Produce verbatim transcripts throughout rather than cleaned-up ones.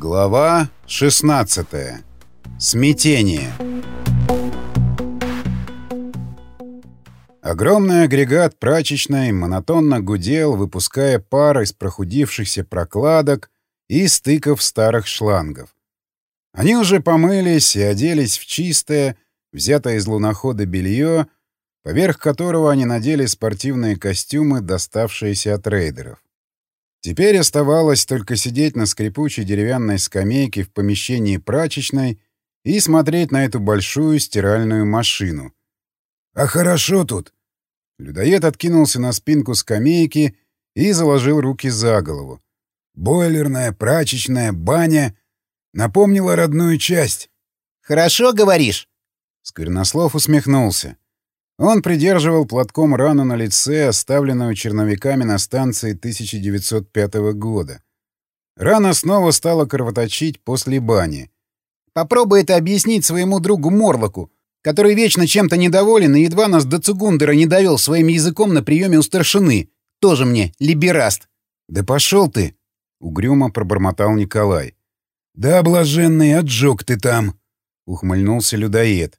Глава шестнадцатая. Смятение. Огромный агрегат прачечной монотонно гудел, выпуская пар из прохудившихся прокладок и стыков старых шлангов. Они уже помылись и оделись в чистое, взятое из лунохода белье, поверх которого они надели спортивные костюмы, доставшиеся от рейдеров. Теперь оставалось только сидеть на скрипучей деревянной скамейке в помещении прачечной и смотреть на эту большую стиральную машину. «А хорошо тут!» Людоед откинулся на спинку скамейки и заложил руки за голову. «Бойлерная, прачечная, баня. Напомнила родную часть». «Хорошо говоришь?» Сквернослов усмехнулся. Он придерживал платком рану на лице, оставленную черновиками на станции тысяча девятьсот пятого года. Рана снова стала кровоточить после бани. «Попробуй это объяснить своему другу Морлоку, который вечно чем-то недоволен и едва нас до Цугундера не довел своим языком на приеме у старшины. Тоже мне либераст». «Да пошел ты!» — угрюмо пробормотал Николай. «Да, блаженный, отжег ты там!» — ухмыльнулся людоед.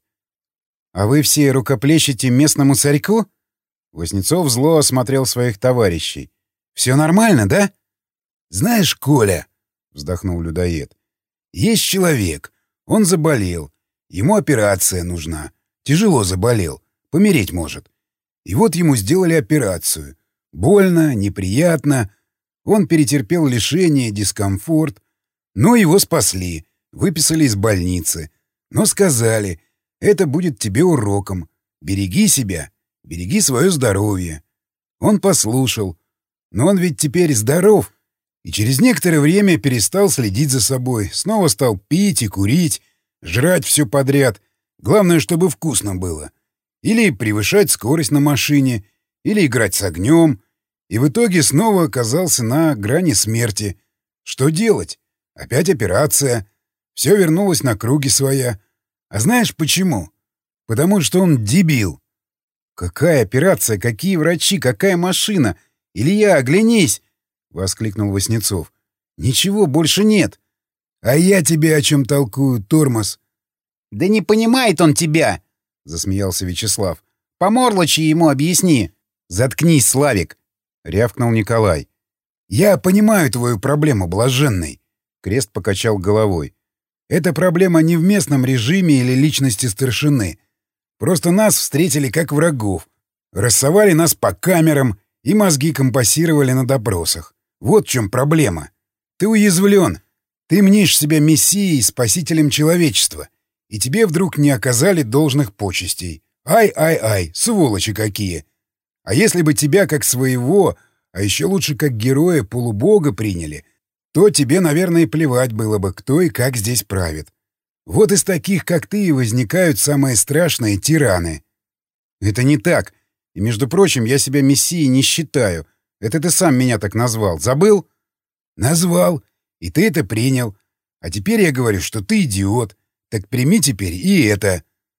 «А вы все рукоплещете местному царьку?» Вознецов зло осмотрел своих товарищей. «Все нормально, да?» «Знаешь, Коля, — вздохнул людоед, — есть человек. Он заболел. Ему операция нужна. Тяжело заболел. Помереть может. И вот ему сделали операцию. Больно, неприятно. Он перетерпел лишение, дискомфорт. Но его спасли. Выписали из больницы. Но сказали... Это будет тебе уроком. Береги себя, береги свое здоровье. Он послушал. Но он ведь теперь здоров. И через некоторое время перестал следить за собой. Снова стал пить и курить, жрать все подряд. Главное, чтобы вкусно было. Или превышать скорость на машине, или играть с огнем. И в итоге снова оказался на грани смерти. Что делать? Опять операция. Все вернулось на круги своя. А знаешь почему? Потому что он дебил. «Какая операция? Какие врачи? Какая машина? Илья, оглянись!» — воскликнул Воснецов. «Ничего больше нет». «А я тебе о чем толкую, тормоз?» «Да не понимает он тебя!» — засмеялся Вячеслав. «По морлочи ему объясни». «Заткнись, Славик!» — рявкнул Николай. «Я понимаю твою проблему, блаженный!» — Крест покачал головой. «Эта проблема не в местном режиме или личности старшины. Просто нас встретили как врагов. Рассовали нас по камерам и мозги компассировали на допросах. Вот в чем проблема. Ты уязвлен. Ты мнишь себя мессией, спасителем человечества. И тебе вдруг не оказали должных почестей. Ай-ай-ай, сволочи какие! А если бы тебя как своего, а еще лучше как героя полубога приняли, то тебе, наверное, и плевать было бы, кто и как здесь правит. Вот из таких, как ты, и возникают самые страшные тираны». «Это не так. И, между прочим, я себя мессией не считаю. Это ты сам меня так назвал. Забыл?» «Назвал. И ты это принял. А теперь я говорю, что ты идиот. Так прими теперь и это».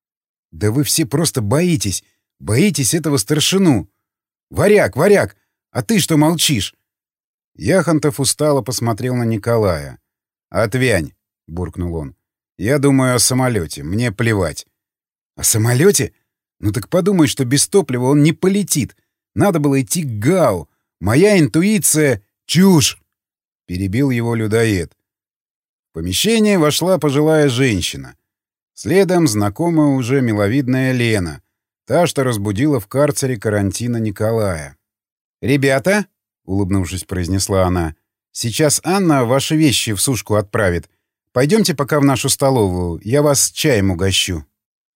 «Да вы все просто боитесь. Боитесь этого старшину. Варяг, варяг, а ты что молчишь?» Яхонтов устало посмотрел на Николая. «Отвянь», — буркнул он. «Я думаю о самолете. Мне плевать». «О самолете? Ну так подумай, что без топлива он не полетит. Надо было идти к ГАУ. Моя интуиция...» «Чушь!» — перебил его людоед. В помещение вошла пожилая женщина. Следом знакомая уже миловидная Лена, та, что разбудила в карцере карантина Николая. «Ребята!» — улыбнувшись, произнесла она. «Сейчас Анна ваши вещи в сушку отправит. Пойдемте пока в нашу столовую. Я вас чаем угощу».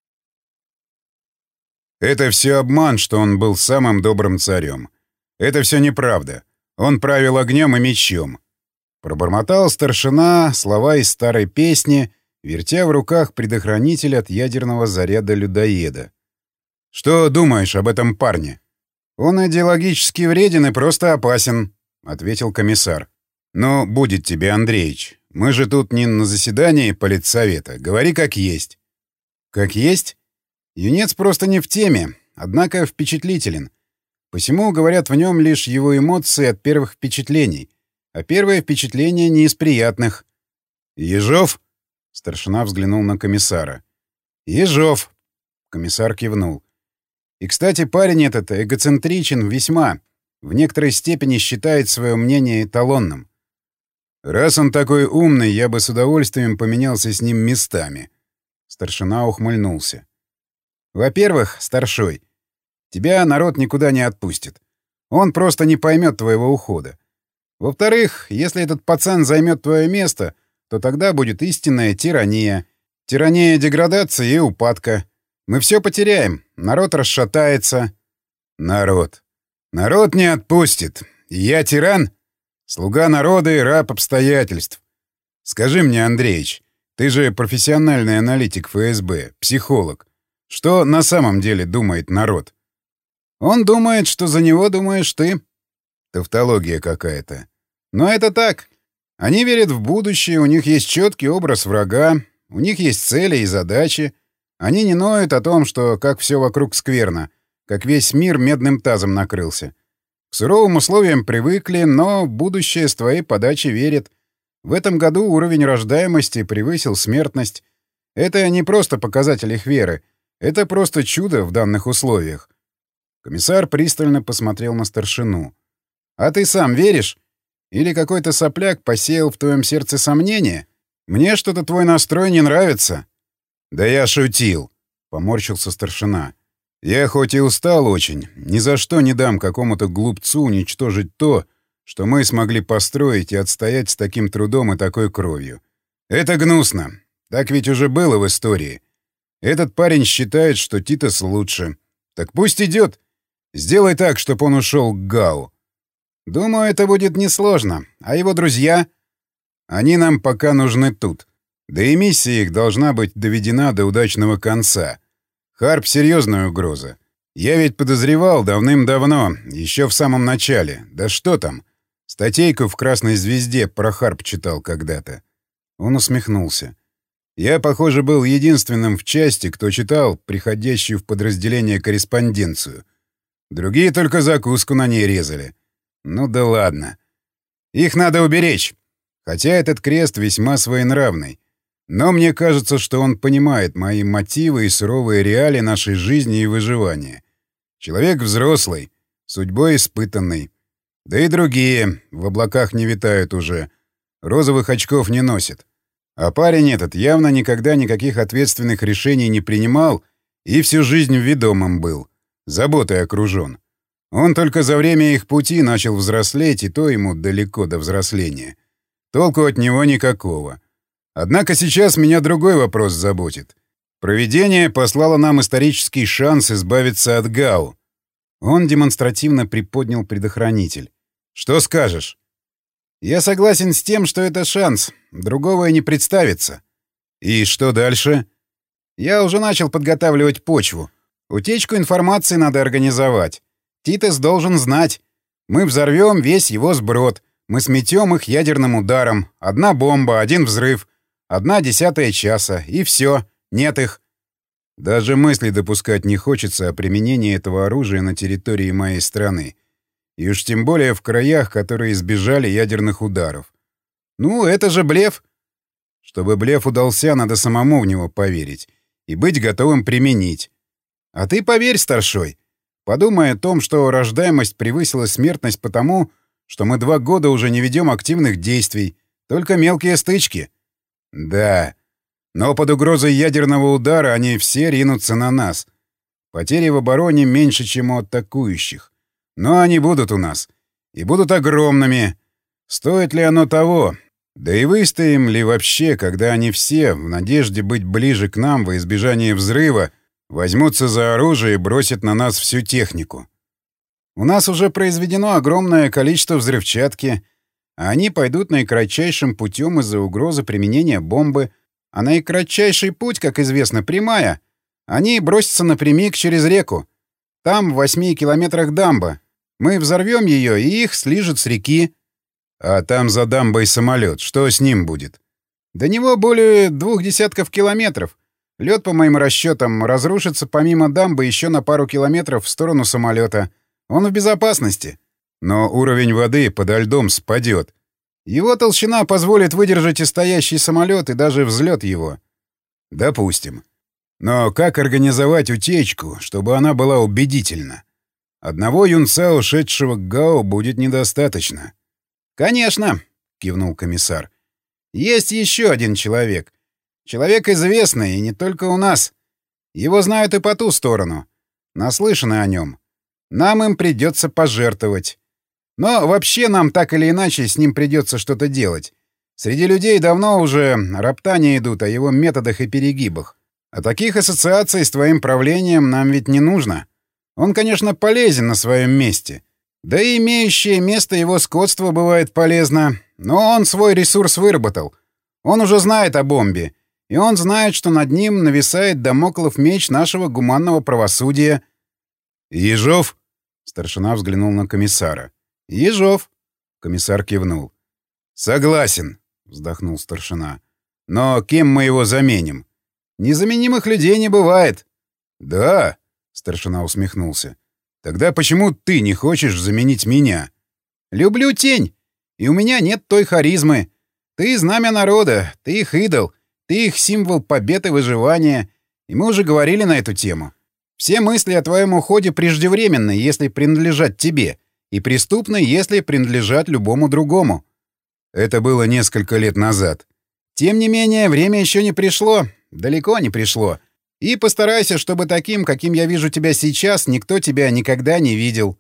Это все обман, что он был самым добрым царем. Это все неправда. Он правил огнем и мечом. Пробормотал старшина слова из старой песни, вертя в руках предохранитель от ядерного заряда людоеда. «Что думаешь об этом парне?» «Он идеологически вреден и просто опасен», — ответил комиссар. «Ну, будет тебе, Андреич. Мы же тут не на заседании политсовета. Говори как есть». «Как есть?» Юнец просто не в теме, однако впечатлителен. Посему, говорят, в нем лишь его эмоции от первых впечатлений. А первое впечатление не из приятных. «Ежов?» — старшина взглянул на комиссара. «Ежов!» — комиссар кивнул. «И, кстати, парень этот эгоцентричен весьма. В некоторой степени считает свое мнение эталонным. Раз он такой умный, я бы с удовольствием поменялся с ним местами». Старшина ухмыльнулся. «Во-первых, старшой, тебя народ никуда не отпустит. Он просто не поймет твоего ухода. Во-вторых, если этот пацан займет твое место, то тогда будет истинная тирания. Тирания деградации и упадка. Мы все потеряем, народ расшатается». «Народ. Народ не отпустит. Я тиран? Слуга народа и раб обстоятельств. Скажи мне, Андреич, ты же профессиональный аналитик эф эс бэ, психолог. Что на самом деле думает народ?» «Он думает, что за него думаешь ты». Тавтология какая-то. Но это так. Они верят в будущее, у них есть четкий образ врага, у них есть цели и задачи. Они не ноют о том, что как все вокруг скверно, как весь мир медным тазом накрылся. К суровым условиям привыкли, но в будущее с твоей подачи верят. В этом году уровень рождаемости превысил смертность. Это не просто показатель их веры, это просто чудо в данных условиях. Комиссар пристально посмотрел на старшину. «А ты сам веришь? Или какой-то сопляк посеял в твоем сердце сомнения? Мне что-то твой настрой не нравится». «Да я шутил», — поморщился старшина. «Я хоть и устал очень, ни за что не дам какому-то глупцу уничтожить то, что мы смогли построить и отстоять с таким трудом и такой кровью. Это гнусно. Так ведь уже было в истории. Этот парень считает, что Титос лучше. Так пусть идет. Сделай так, чтобы он ушел к Гау. Думаю, это будет несложно. А его друзья? Они нам пока нужны тут. Да и миссия их должна быть доведена до удачного конца. Харп — серьезная угроза. Я ведь подозревал давным-давно, еще в самом начале. Да что там? Статейку в «Красной звезде» про Харп читал когда-то». Он усмехнулся. «Я, похоже, был единственным в части, кто читал приходящую в подразделение корреспонденцию. Другие только закуску на ней резали. Ну да ладно. Их надо уберечь. Хотя этот крест весьма своенравный. Но мне кажется, что он понимает мои мотивы и суровые реалии нашей жизни и выживания. Человек взрослый, судьбой испытанный. Да и другие в облаках не витают уже. Розовых очков не носят. А парень этот явно никогда никаких ответственных решений не принимал и всю жизнь ведомым был. Заботой окружен. Он только за время их пути начал взрослеть, и то ему далеко до взросления. Толку от него никакого. Однако сейчас меня другой вопрос заботит. Провидение послало нам исторический шанс избавиться от Гау. Он демонстративно приподнял предохранитель. Что скажешь? Я согласен с тем, что это шанс. Другого и не представится. И что дальше? Я уже начал подготавливать почву. Утечку информации надо организовать. Титос должен знать. Мы взорвем весь его сброд. Мы сметем их ядерным ударом. Одна бомба, один взрыв. Одна десятая часа. И все. Нет их. Даже мысли допускать не хочется о применении этого оружия на территории моей страны. И уж тем более в краях, которые избежали ядерных ударов. Ну, это же блеф. Чтобы блеф удался, надо самому в него поверить. И быть готовым применить. А ты поверь, старшой. Подумай о том, что рождаемость превысила смертность потому, что мы два года уже не ведем активных действий, только мелкие стычки. Да, но под угрозой ядерного удара они все ринутся на нас. Потери в обороне меньше, чем у атакующих. Но они будут у нас. И будут огромными. Стоит ли оно того? Да и выстоим ли вообще, когда они все, в надежде быть ближе к нам во избежание взрыва, возьмутся за оружие и бросят на нас всю технику? У нас уже произведено огромное количество взрывчатки, а они пойдут наикратчайшим путем из-за угрозы применения бомбы. А наикратчайший путь, как известно, прямая. Они бросятся напрямик через реку. Там в восьми километрах дамба. Мы взорвем ее, и их слижет с реки. А там за дамбой самолет. Что с ним будет? До него более двух десятков километров. Лед, по моим расчетам, разрушится помимо дамбы еще на пару километров в сторону самолета. Он в безопасности. Но уровень воды подо льдом спадет. Его толщина позволит выдержать и стоящий самолет, и даже взлет его. Допустим. Но как организовать утечку, чтобы она была убедительна? Одного юнца, ушедшего к Гао, будет недостаточно. «Конечно», — кивнул комиссар. «Есть еще один человек. Человек известный, и не только у нас. Его знают и по ту сторону. Наслышаны о нем. Нам им придется пожертвовать. Но вообще нам так или иначе с ним придется что-то делать. Среди людей давно уже роптания идут о его методах и перегибах. А таких ассоциаций с твоим правлением нам ведь не нужно. Он, конечно, полезен на своем месте. Да и имеющее место его скотство бывает полезно. Но он свой ресурс выработал. Он уже знает о бомбе. И он знает, что над ним нависает дамоклов меч нашего гуманного правосудия. «Ежов?» — старшина взглянул на комиссара. «Ежов», — комиссар кивнул. «Согласен», — вздохнул старшина. «Но кем мы его заменим? Незаменимых людей не бывает». «Да», — старшина усмехнулся. «Тогда почему ты не хочешь заменить меня?» «Люблю тень, и у меня нет той харизмы. Ты знамя народа, ты их идол, ты их символ победы и выживания, и мы уже говорили на эту тему. Все мысли о твоем уходе преждевременны, если принадлежат тебе, и преступны, если принадлежат любому другому». Это было несколько лет назад. Тем не менее, время еще не пришло, далеко не пришло. И постарайся, чтобы таким, каким я вижу тебя сейчас, никто тебя никогда не видел.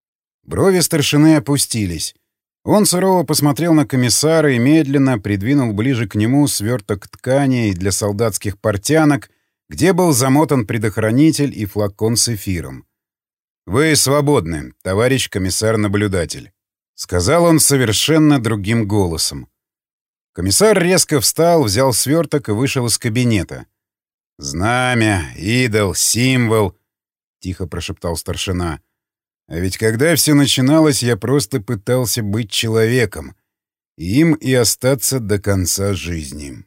Брови старшины опустились. Он сурово посмотрел на комиссара и медленно придвинул ближе к нему сверток ткани для солдатских портянок, где был замотан предохранитель и флакон с эфиром. «Вы свободны, товарищ комиссар-наблюдатель», — сказал он совершенно другим голосом. Комиссар резко встал, взял сверток и вышел из кабинета. «Знамя, идол, символ», — тихо прошептал старшина. «А ведь когда все начиналось, я просто пытался быть человеком, им и остаться до конца жизни».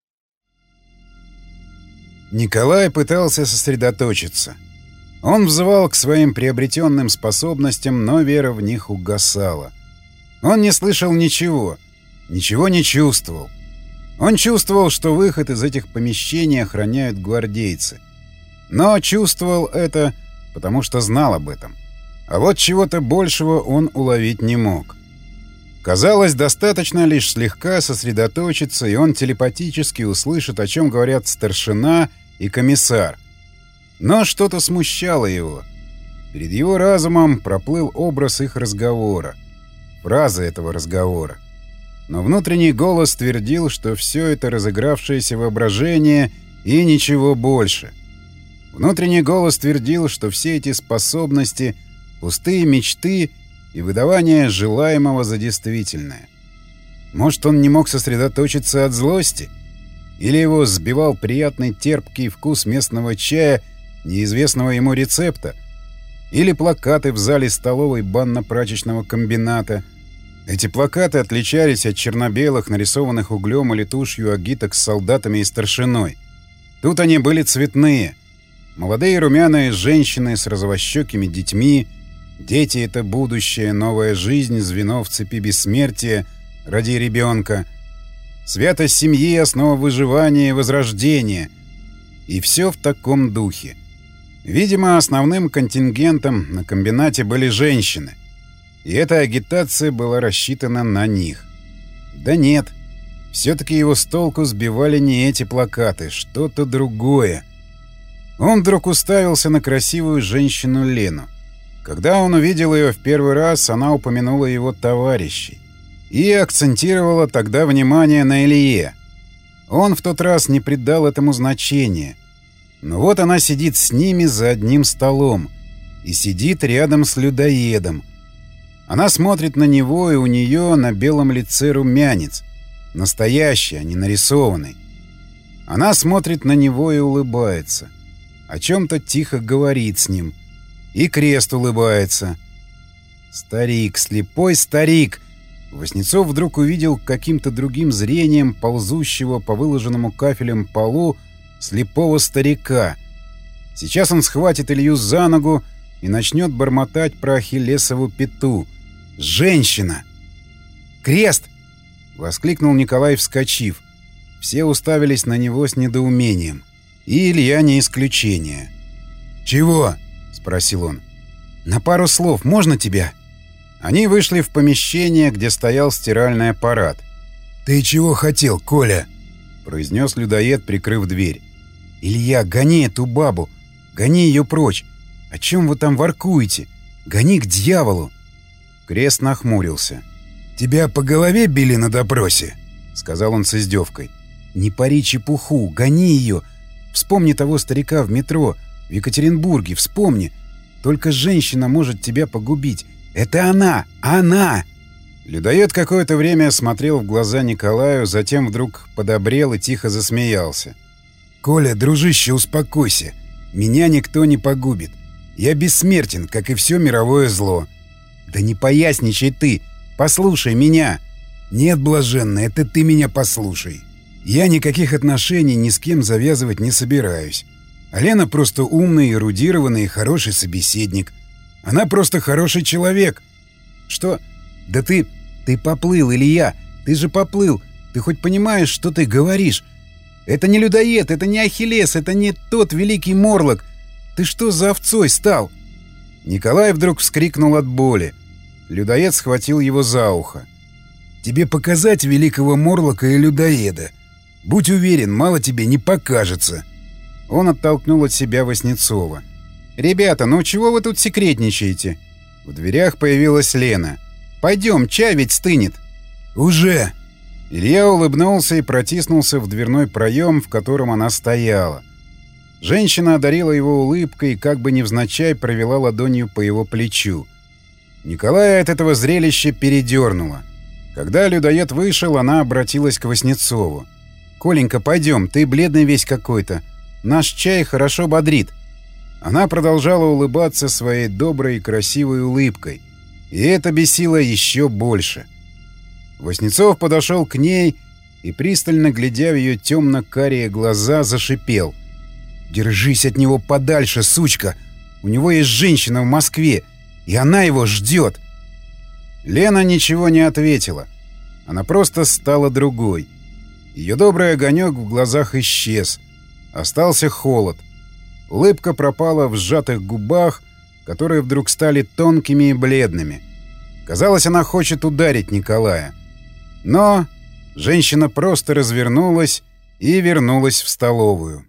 Николай пытался сосредоточиться. Он взывал к своим приобретенным способностям, но вера в них угасала. Он не слышал ничего, ничего не чувствовал. Он чувствовал, что выход из этих помещений охраняют гвардейцы. Но чувствовал это, потому что знал об этом. А вот чего-то большего он уловить не мог. Казалось, достаточно лишь слегка сосредоточиться, и он телепатически услышит, о чем говорят старшина и комиссар. Но что-то смущало его. Перед его разумом проплыл образ их разговора, фраза этого разговора. Но внутренний голос твердил, что все это разыгравшееся воображение и ничего больше. Внутренний голос твердил, что все эти способности — пустые мечты и выдавание желаемого за действительное. Может, он не мог сосредоточиться от злости? Или его сбивал приятный терпкий вкус местного чая, неизвестного ему рецепта? Или плакаты в зале столовой банно-прачечного комбината? Эти плакаты отличались от черно-белых, нарисованных углем или тушью агиток с солдатами и старшиной. Тут они были цветные. Молодые румяные женщины с розовощекими детьми. Дети — это будущее, новая жизнь, звено в цепи бессмертия ради ребенка. Святость семьи — основа выживания и возрождения. И все в таком духе. Видимо, основным контингентом на комбинате были женщины. И эта агитация была рассчитана на них. Да нет, все-таки его с толку сбивали не эти плакаты, что-то другое. Он вдруг уставился на красивую женщину Лену. Когда он увидел ее в первый раз, она упомянула его товарищей и акцентировала тогда внимание на Илье. Он в тот раз не придал этому значения. Но вот она сидит с ними за одним столом и сидит рядом с людоедом. Она смотрит на него, и у нее на белом лице румянец. Настоящий, а не нарисованный. Она смотрит на него и улыбается. О чем-то тихо говорит с ним. И Крест улыбается. Старик, слепой старик! Васнецов вдруг увидел каким-то другим зрением ползущего по выложенному кафелем полу слепого старика. Сейчас он схватит Илью за ногу и начнет бормотать про Ахиллесову пяту. Женщина! Крест! воскликнул Николай, вскочив. Все уставились на него с недоумением. И Илья не исключение. «Чего?» — спросил он. «На пару слов можно тебя?» Они вышли в помещение, где стоял стиральный аппарат. «Ты чего хотел, Коля?» — произнес людоед, прикрыв дверь. «Илья, гони эту бабу! Гони ее прочь! О чем вы там воркуете? Гони к дьяволу!» Крест нахмурился. «Тебя по голове били на допросе?» — сказал он с издевкой. «Не пари чепуху! Гони ее! Вспомни того старика в метро, в Екатеринбурге, вспомни! Только женщина может тебя погубить! Это она! Она!» Людоед какое-то время смотрел в глаза Николаю, затем вдруг подобрел и тихо засмеялся. «Коля, дружище, успокойся. Меня никто не погубит. Я бессмертен, как и все мировое зло». «Да не поясничай ты! Послушай меня!» «Нет, блаженный, это ты меня послушай. Я никаких отношений ни с кем завязывать не собираюсь. А Лена просто умный, эрудированный и хороший собеседник. Она просто хороший человек». «Что? Да ты... ты поплыл, Илья! Ты же поплыл! Ты хоть понимаешь, что ты говоришь? Это не людоед, это не Ахиллес, это не тот великий Морлок! Ты что за овцой стал?» Николай вдруг вскрикнул от боли. Людоед схватил его за ухо. «Тебе показать великого Морлока и людоеда? Будь уверен, мало тебе не покажется». Он оттолкнул от себя Васнецова. «Ребята, ну чего вы тут секретничаете?» В дверях появилась Лена. «Пойдем, чай ведь стынет». «Уже!» Илья улыбнулся и протиснулся в дверной проем, в котором она стояла. Женщина одарила его улыбкой и как бы невзначай провела ладонью по его плечу. Николая от этого зрелища передернуло. Когда людоед вышел, она обратилась к Васнецову. «Коленька, пойдем, ты бледный весь какой-то. Наш чай хорошо бодрит». Она продолжала улыбаться своей доброй и красивой улыбкой. И это бесило еще больше. Васнецов подошел к ней и, пристально глядя в ее темно-карие глаза, зашипел. «Держись от него подальше, сучка! У него есть женщина в Москве, и она его ждет!» Лена ничего не ответила. Она просто стала другой. Ее добрый огонек в глазах исчез. Остался холод. Улыбка пропала в сжатых губах, которые вдруг стали тонкими и бледными. Казалось, она хочет ударить Николая. Но женщина просто развернулась и вернулась в столовую.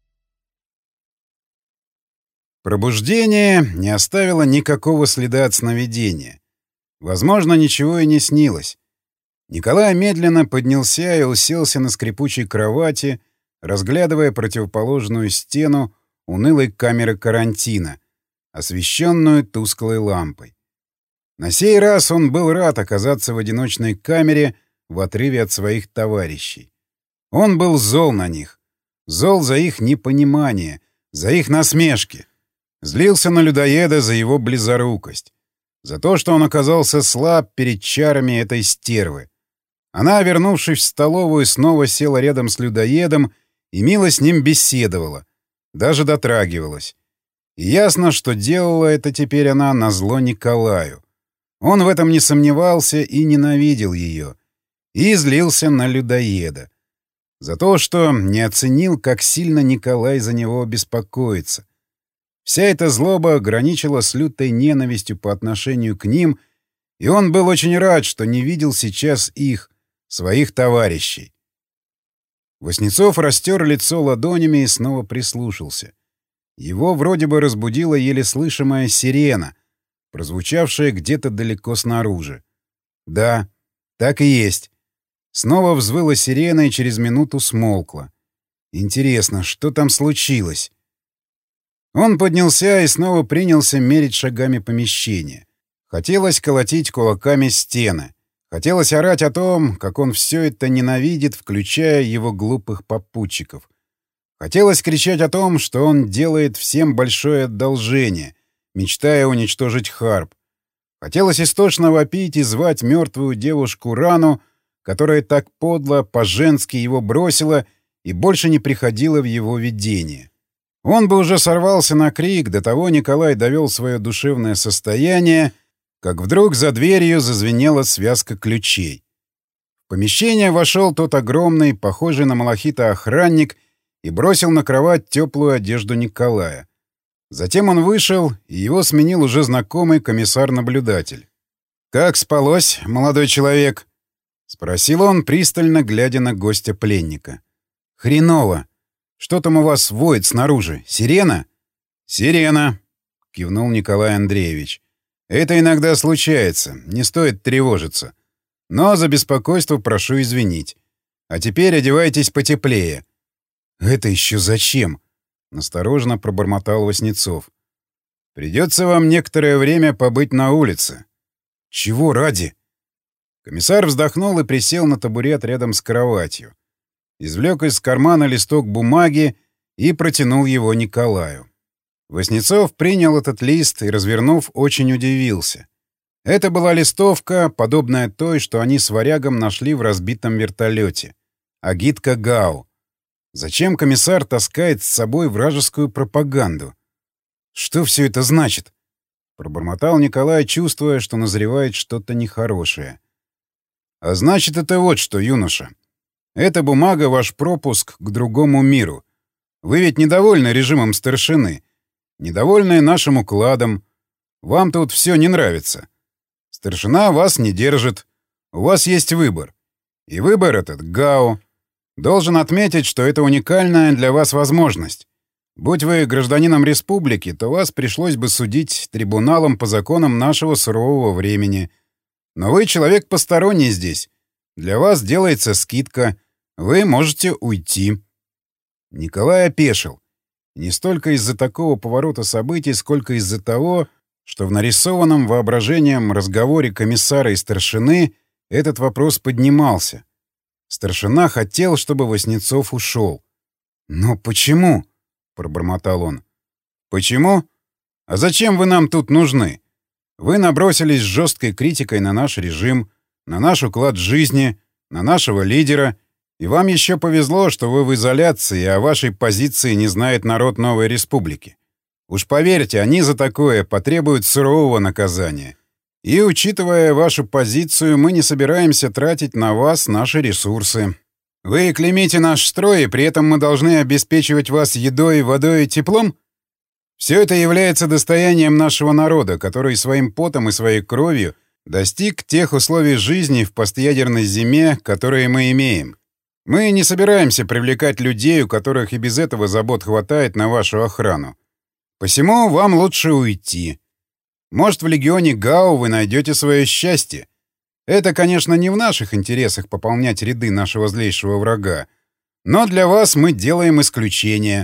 Пробуждение не оставило никакого следа от сновидения. Возможно, ничего и не снилось. Николай медленно поднялся и уселся на скрипучей кровати, разглядывая противоположную стену унылой камеры карантина, освещенную тусклой лампой. На сей раз он был рад оказаться в одиночной камере в отрыве от своих товарищей. Он был зол на них. Зол за их непонимание, за их насмешки. Злился на людоеда за его близорукость. За то, что он оказался слаб перед чарами этой стервы. Она, вернувшись в столовую, снова села рядом с людоедом и мило с ним беседовала. Даже дотрагивалась. И ясно, что делала это теперь она назло Николаю. Он в этом не сомневался и ненавидел ее. И злился на людоеда. За то, что не оценил, как сильно Николай за него беспокоится. Вся эта злоба граничила с лютой ненавистью по отношению к ним, и он был очень рад, что не видел сейчас их, своих товарищей. Васнецов растер лицо ладонями и снова прислушался. Его вроде бы разбудила еле слышимая сирена, прозвучавшая где-то далеко снаружи. Да, так и есть. Снова взвыла сирена и через минуту смолкла. Интересно, что там случилось? Он поднялся и снова принялся мерить шагами помещение. Хотелось колотить кулаками стены. Хотелось орать о том, как он все это ненавидит, включая его глупых попутчиков. Хотелось кричать о том, что он делает всем большое одолжение, мечтая уничтожить Харп. Хотелось истошно вопить и звать мертвую девушку Рану, которая так подло, по-женски его бросила и больше не приходила в его видение. Он бы уже сорвался на крик, до того Николай довел свое душевное состояние, как вдруг за дверью зазвенела связка ключей. В помещение вошел тот огромный, похожий на малахита охранник и бросил на кровать теплую одежду Николая. Затем он вышел, и его сменил уже знакомый комиссар-наблюдатель. «Как спалось, молодой человек?» — спросил он, пристально глядя на гостя пленника. «Хреново. Что там у вас воет снаружи? Сирена?» «Сирена», — кивнул Николай Андреевич. «Это иногда случается, не стоит тревожиться. Но за беспокойство прошу извинить. А теперь одевайтесь потеплее». «Это еще зачем?» — настороженно пробормотал Васнецов. «Придется вам некоторое время побыть на улице». «Чего ради?» Комиссар вздохнул и присел на табурет рядом с кроватью. Извлек из кармана листок бумаги и протянул его Николаю. Васнецов принял этот лист и, развернув, очень удивился. Это была листовка, подобная той, что они с Варягом нашли в разбитом вертолете. Агитка ГАУ. Зачем комиссар таскает с собой вражескую пропаганду? Что все это значит? Пробормотал Николай, чувствуя, что назревает что-то нехорошее. А значит, это вот что, юноша. Эта бумага — ваш пропуск к другому миру. Вы ведь недовольны режимом старшины, недовольны нашим укладом. Вам тут все не нравится. Старшина вас не держит. У вас есть выбор. И выбор этот — ГАУ. Должен отметить, что это уникальная для вас возможность. Будь вы гражданином республики, то вас пришлось бы судить трибуналом по законам нашего сурового времени. Но вы человек посторонний здесь. Для вас делается скидка. Вы можете уйти. Николай опешил. Не столько из-за такого поворота событий, сколько из-за того, что в нарисованном воображением разговоре комиссара и старшины этот вопрос поднимался. Старшина хотел, чтобы Васнецов ушел. «Но почему?» — пробормотал он. «Почему? А зачем вы нам тут нужны? Вы набросились с жесткой критикой на наш режим, на наш уклад жизни, на нашего лидера, и вам еще повезло, что вы в изоляции, и о вашей позиции не знает народ новой республики. Уж поверьте, они за такое потребуют сурового наказания. И, учитывая вашу позицию, мы не собираемся тратить на вас наши ресурсы. Вы клеймите наш строй, и при этом мы должны обеспечивать вас едой, водой и теплом? Все это является достоянием нашего народа, который своим потом и своей кровью достиг тех условий жизни в постъядерной зиме, которые мы имеем. Мы не собираемся привлекать людей, у которых и без этого забот хватает на вашу охрану. Посему вам лучше уйти. Может, в легионе ГАУ вы найдете свое счастье. Это, конечно, не в наших интересах пополнять ряды нашего злейшего врага. Но для вас мы делаем исключение.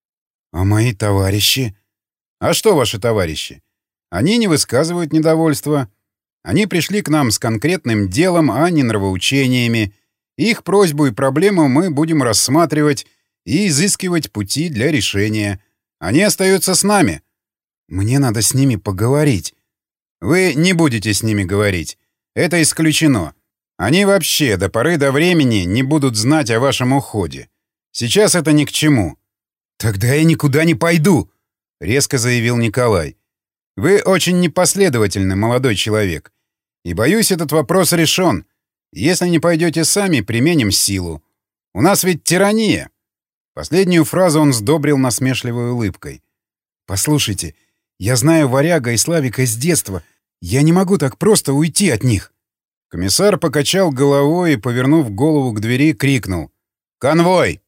А мои товарищи? А что ваши товарищи? Они не высказывают недовольства. Они пришли к нам с конкретным делом, а не нравоучениями. Их просьбу и проблему мы будем рассматривать и изыскивать пути для решения. Они остаются с нами. Мне надо с ними поговорить. Вы не будете с ними говорить. Это исключено. Они вообще до поры до времени не будут знать о вашем уходе. Сейчас это ни к чему. Тогда я никуда не пойду, резко заявил Николай. Вы очень непоследовательны, молодой человек. И, боюсь, этот вопрос решен. Если не пойдете сами, применим силу. У нас ведь тирания. Последнюю фразу он сдобрил насмешливой улыбкой. Послушайте, я знаю Варяга и Славика с детства. Я не могу так просто уйти от них. Комиссар покачал головой и, повернув голову к двери, крикнул: «Конвой!»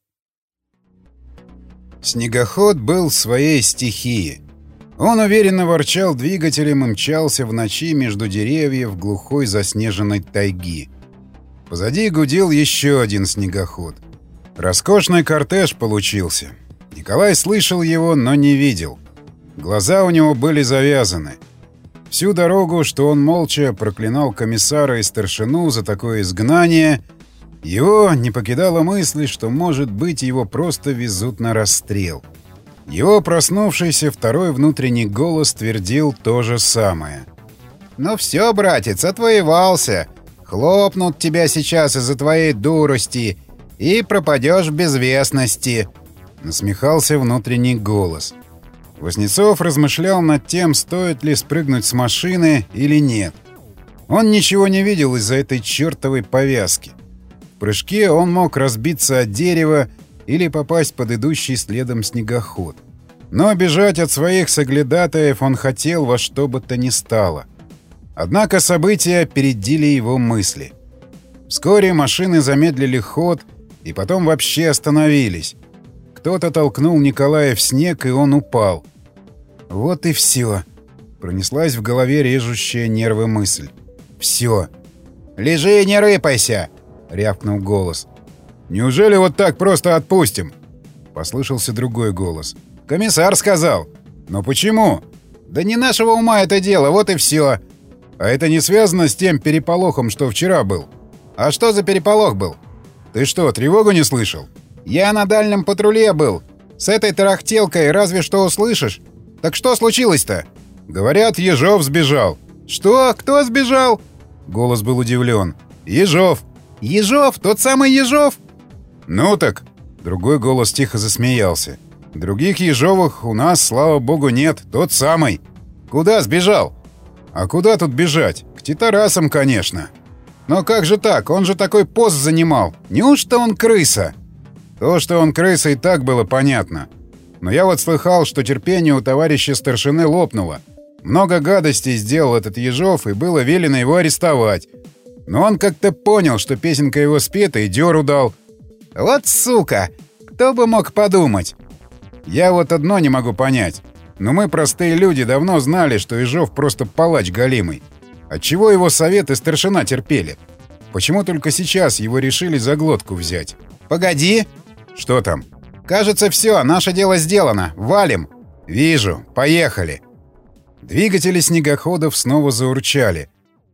Снегоход был в своей стихии. Он уверенно ворчал двигателем и мчался в ночи между деревьев глухой заснеженной тайги. Позади гудел еще один снегоход. Роскошный кортеж получился. Николай слышал его, но не видел. Глаза у него были завязаны. Всю дорогу, что он молча проклинал комиссара и старшину за такое изгнание, его не покидала мысль, что, может быть, его просто везут на расстрел. Его проснувшийся второй внутренний голос твердил то же самое. «Ну все, братец, отвоевался. Хлопнут тебя сейчас из-за твоей дурости, и пропадешь в безвестности», — насмехался внутренний голос. Васнецов размышлял над тем, стоит ли спрыгнуть с машины или нет. Он ничего не видел из-за этой чертовой повязки. прыжке он мог разбиться от дерева или попасть под идущий следом снегоход. Но бежать от своих соглядатаев он хотел во что бы то ни стало. Однако события опередили его мысли. Вскоре машины замедлили ход и потом вообще остановились. Кто-то толкнул Николая в снег, и он упал. «Вот и все», — пронеслась в голове режущая нервы мысль. «Все». «Лежи и не рыпайся!» — рявкнул голос. «Неужели вот так просто отпустим?» — послышался другой голос. «Комиссар сказал». «Но почему?» «Да не нашего ума это дело, вот и все». «А это не связано с тем переполохом, что вчера был?» «А что за переполох был?» «Ты что, тревогу не слышал?» «Я на дальнем патруле был. С этой тарахтелкой разве что услышишь. Так что случилось-то?» «Говорят, Ежов сбежал». «Что? Кто сбежал?» Голос был удивлен. «Ежов». «Ежов? Тот самый Ежов?» «Ну так». Другой голос тихо засмеялся. «Других Ежовых у нас, слава богу, нет. Тот самый». «Куда сбежал?» «А куда тут бежать? К титарасам, конечно». «Но как же так? Он же такой пост занимал. Неужто он крыса?» То, что он крыса, и так было понятно. Но я вот слыхал, что терпение у товарища старшины лопнуло. Много гадостей сделал этот Ежов, и было велено его арестовать. Но он как-то понял, что песенка его спета, и дёру дал. Вот сука! Кто бы мог подумать? Я вот одно не могу понять. Но мы, простые люди, давно знали, что Ежов просто палач галимый. Отчего его совет и старшина терпели? Почему только сейчас его решили за глотку взять? «Погоди!» «Что там?» «Кажется, все, наше дело сделано. Валим!» «Вижу. Поехали!» Двигатели снегоходов снова заурчали.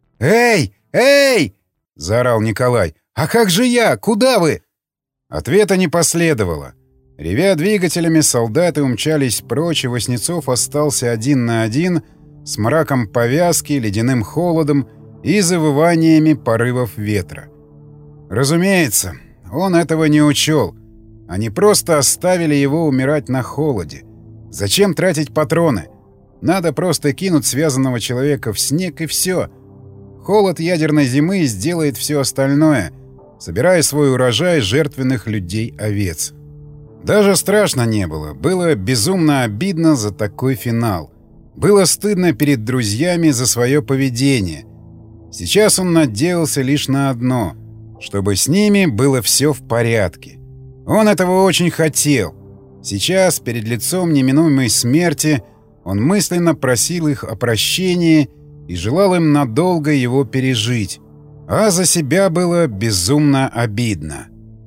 «Эй! Эй!» — заорал Николай. «А как же я? Куда вы?» Ответа не последовало. Ревя двигателями, солдаты умчались прочь, и Васнецов остался один на один с мраком повязки, ледяным холодом и завываниями порывов ветра. Разумеется, он этого не учел. Они просто оставили его умирать на холоде. Зачем тратить патроны? Надо просто кинуть связанного человека в снег, и все. Холод ядерной зимы сделает все остальное, собирая свой урожай жертвенных людей-овец. Даже страшно не было. Было безумно обидно за такой финал. Было стыдно перед друзьями за свое поведение. Сейчас он надеялся лишь на одно — чтобы с ними было все в порядке. Он этого очень хотел. Сейчас, перед лицом неминуемой смерти, он мысленно просил их о прощении и желал им надолго его пережить. А за себя было безумно обидно.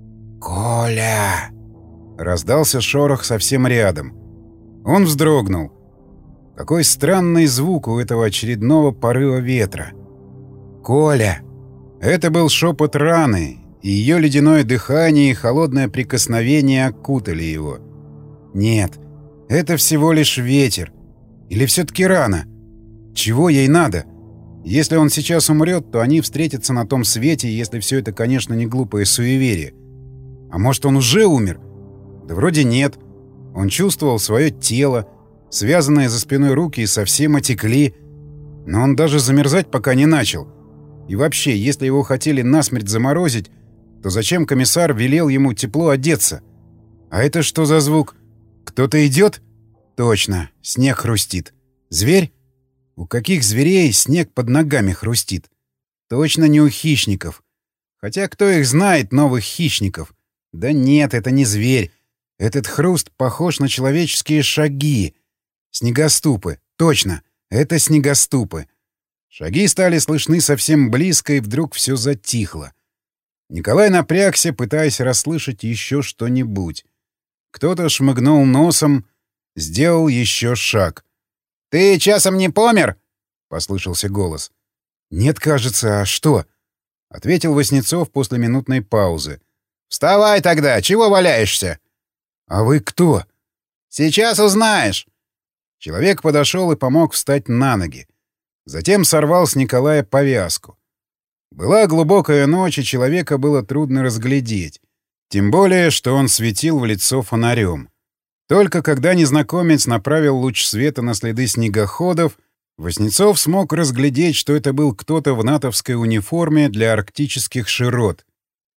«Коля!» — раздался шорох совсем рядом. Он вздрогнул. Какой странный звук у этого очередного порыва ветра. «Коля!» Это был шепот раны, и ее ледяное дыхание и холодное прикосновение окутали его. Нет, это всего лишь ветер. Или все-таки рана? Чего ей надо? Если он сейчас умрет, то они встретятся на том свете, если все это, конечно, не глупое суеверие. А может, он уже умер? Да вроде нет. Он чувствовал свое тело, связанные за спиной руки совсем отекли. Но он даже замерзать пока не начал. И вообще, если его хотели насмерть заморозить, то зачем комиссар велел ему тепло одеться? А это что за звук? Кто-то идет? Точно, снег хрустит. Зверь? У каких зверей снег под ногами хрустит? Точно не у хищников. Хотя кто их знает, новых хищников? Да нет, это не зверь. Этот хруст похож на человеческие шаги. Снегоступы. Точно, это снегоступы. Шаги стали слышны совсем близко, и вдруг все затихло. Николай напрягся, пытаясь расслышать еще что-нибудь. Кто-то шмыгнул носом, сделал еще шаг. «Ты часом не помер?» — послышался голос. «Нет, кажется, а что?» — ответил Васнецов после минутной паузы. «Вставай тогда! Чего валяешься?» «А вы кто?» «Сейчас узнаешь!» Человек подошел и помог встать на ноги. Затем сорвал с Николая повязку. Была глубокая ночь, и человека было трудно разглядеть. Тем более, что он светил в лицо фонарем. Только когда незнакомец направил луч света на следы снегоходов, Васнецов смог разглядеть, что это был кто-то в натовской униформе для арктических широт.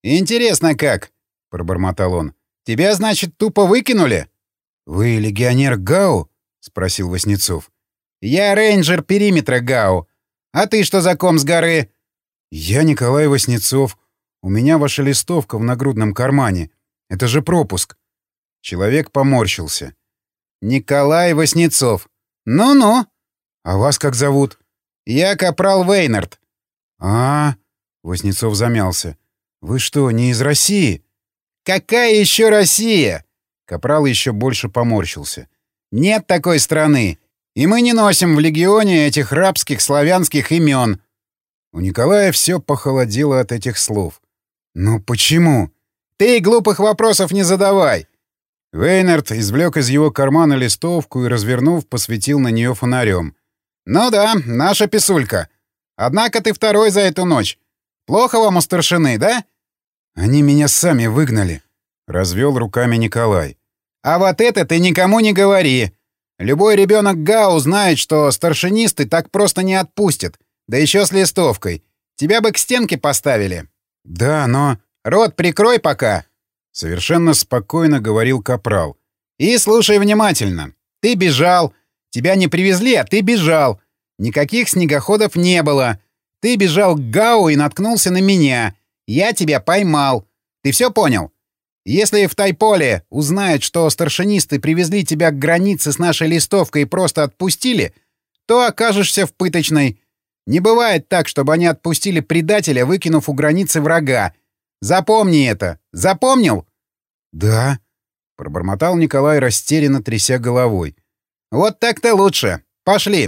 «Интересно как?» — пробормотал он. «Тебя, значит, тупо выкинули?» «Вы легионер Гау?» — спросил Васнецов. «Я рейнджер периметра Гау. А ты что за ком с горы?» «Я Николай Васнецов. У меня ваша листовка в нагрудном кармане. Это же пропуск». Человек поморщился. «Николай Васнецов. Ну-ну. А вас как зовут?» «Я капрал Вейнард». «А-а-а», Васнецов замялся. «Вы что, не из России?» «Какая еще Россия?» Капрал еще больше поморщился. «Нет такой страны. И мы не носим в легионе этих рабских славянских имен». У Николая все похолодело от этих слов. «Ну почему?» «Ты глупых вопросов не задавай!» Вейнард извлек из его кармана листовку и, развернув, посветил на нее фонарем. «Ну да, наша писулька. Однако ты второй за эту ночь. Плохо вам у старшины, да?» «Они меня сами выгнали», — развел руками Николай. «А вот это ты никому не говори. Любой ребенок Гау знает, что старшинисты так просто не отпустят. Да еще с листовкой. Тебя бы к стенке поставили». «Да, но...» «Рот прикрой пока», — совершенно спокойно говорил капрал. «И слушай внимательно. Ты бежал. Тебя не привезли, а ты бежал. Никаких снегоходов не было. Ты бежал к Гау и наткнулся на меня. Я тебя поймал. Ты все понял? Если в Тайполе узнают, что старшинисты привезли тебя к границе с нашей листовкой и просто отпустили, то окажешься в пыточной. Не бывает так, чтобы они отпустили предателя, выкинув у границы врага. Запомни это. Запомнил?» «Да», — пробормотал Николай, растерянно тряся головой. «Вот так-то лучше. Пошли».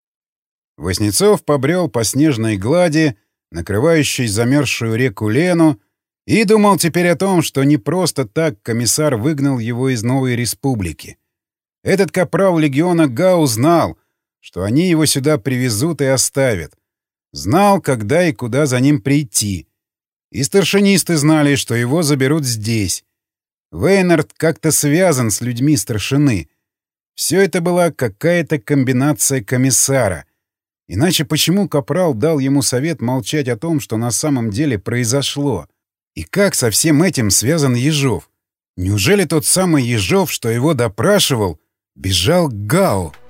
Васнецов побрел по снежной глади, накрывающей замерзшую реку Лену, и думал теперь о том, что не просто так комиссар выгнал его из Новой Республики. Этот капрал легиона Гау знал, что они его сюда привезут и оставят. Знал, когда и куда за ним прийти. И старшинисты знали, что его заберут здесь. Вейнард как-то связан с людьми старшины. Все это была какая-то комбинация комиссара. Иначе почему капрал дал ему совет молчать о том, что на самом деле произошло? И как со всем этим связан Ежов? Неужели тот самый Ежов, что его допрашивал, бежал к Гау?